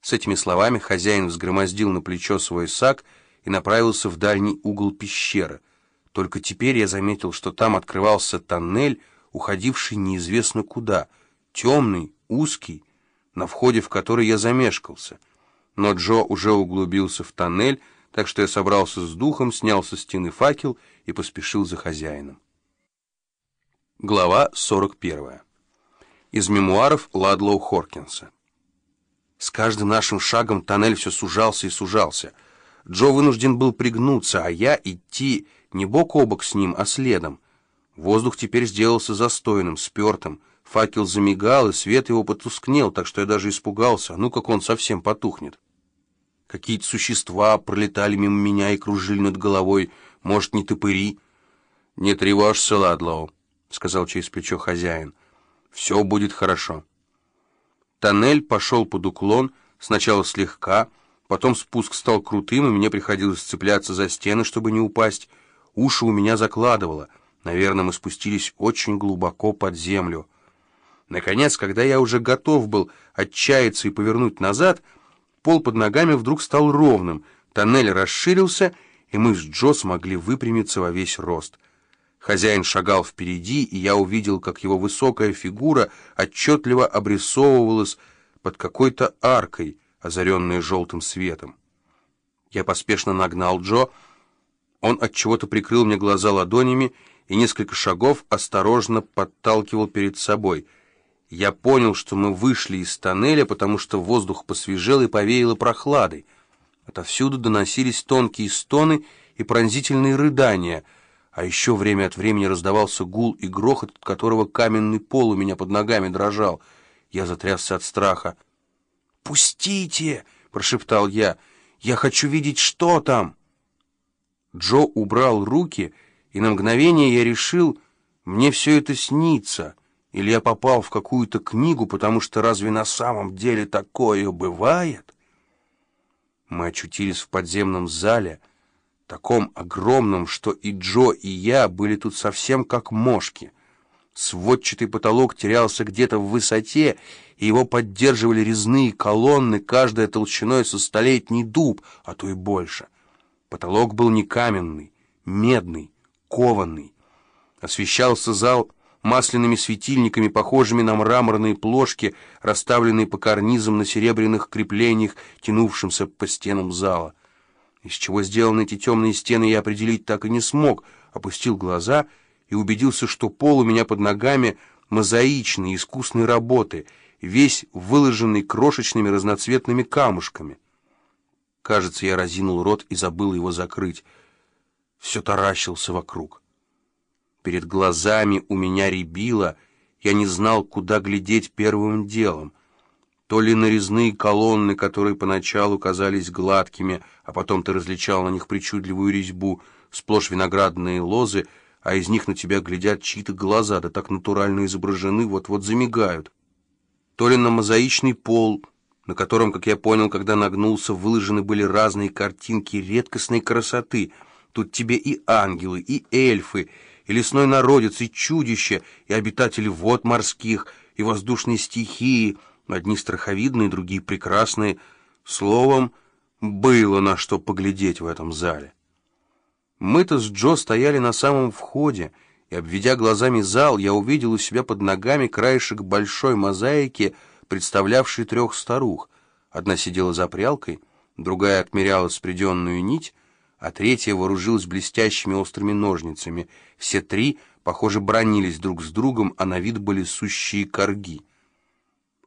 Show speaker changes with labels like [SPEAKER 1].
[SPEAKER 1] С этими словами хозяин взгромоздил на плечо свой сак и направился в дальний угол пещеры. Только теперь я заметил, что там открывался тоннель, уходивший неизвестно куда, темный, узкий, на входе в который я замешкался. Но Джо уже углубился в тоннель, так что я собрался с духом, снял со стены факел и поспешил за хозяином. Глава 41. Из мемуаров Ладлоу Хоркинса. С каждым нашим шагом тоннель все сужался и сужался. Джо вынужден был пригнуться, а я идти не бок о бок с ним, а следом. Воздух теперь сделался застойным, спертым. Факел замигал, и свет его потускнел, так что я даже испугался. Ну, как он совсем потухнет. Какие-то существа пролетали мимо меня и кружили над головой. Может, не топыри? — Не тревожься, Ладлоу, — сказал через плечо хозяин. — Все будет хорошо. Тоннель пошел под уклон, сначала слегка, потом спуск стал крутым, и мне приходилось цепляться за стены, чтобы не упасть. Уши у меня закладывало. Наверное, мы спустились очень глубоко под землю. Наконец, когда я уже готов был отчаяться и повернуть назад, пол под ногами вдруг стал ровным, тоннель расширился, и мы с Джо смогли выпрямиться во весь рост. Хозяин шагал впереди, и я увидел, как его высокая фигура отчетливо обрисовывалась под какой-то аркой, озаренной желтым светом. Я поспешно нагнал Джо. Он отчего-то прикрыл мне глаза ладонями и несколько шагов осторожно подталкивал перед собой. Я понял, что мы вышли из тоннеля, потому что воздух посвежел и повеяло прохладой. Отовсюду доносились тонкие стоны и пронзительные рыдания, а еще время от времени раздавался гул и грохот, от которого каменный пол у меня под ногами дрожал. Я затрясся от страха. «Пустите!» — прошептал я. «Я хочу видеть, что там!» Джо убрал руки, и на мгновение я решил, мне все это снится, или я попал в какую-то книгу, потому что разве на самом деле такое бывает? Мы очутились в подземном зале, таком огромном, что и Джо, и я были тут совсем как мошки. Сводчатый потолок терялся где-то в высоте, и его поддерживали резные колонны, каждая толщиной со столетний дуб, а то и больше. Потолок был не каменный, медный, кованный. Освещался зал масляными светильниками, похожими на мраморные плошки, расставленные по карнизам на серебряных креплениях, тянувшимся по стенам зала. Из чего сделаны эти темные стены, я определить так и не смог. Опустил глаза и убедился, что пол у меня под ногами мозаичной, искусной работы, весь выложенный крошечными разноцветными камушками. Кажется, я разинул рот и забыл его закрыть. Все таращился вокруг. Перед глазами у меня рябило, я не знал, куда глядеть первым делом. То ли на резные колонны, которые поначалу казались гладкими, а потом ты различал на них причудливую резьбу, сплошь виноградные лозы, а из них на тебя глядят чьи-то глаза, да так натурально изображены, вот-вот замигают. То ли на мозаичный пол, на котором, как я понял, когда нагнулся, выложены были разные картинки редкостной красоты. Тут тебе и ангелы, и эльфы, и лесной народец, и чудища, и обитатели вод морских, и воздушные стихии, одни страховидные, другие прекрасные. Словом, было на что поглядеть в этом зале. Мы-то с Джо стояли на самом входе, и, обведя глазами зал, я увидел у себя под ногами краешек большой мозаики, представлявший 3 старух. Одна сидела за прялкой, другая отмеряла спряденную нить, а третья вооружилась блестящими острыми ножницами. Все 3, похоже, бранились друг с другом, а на вид были сущие корги.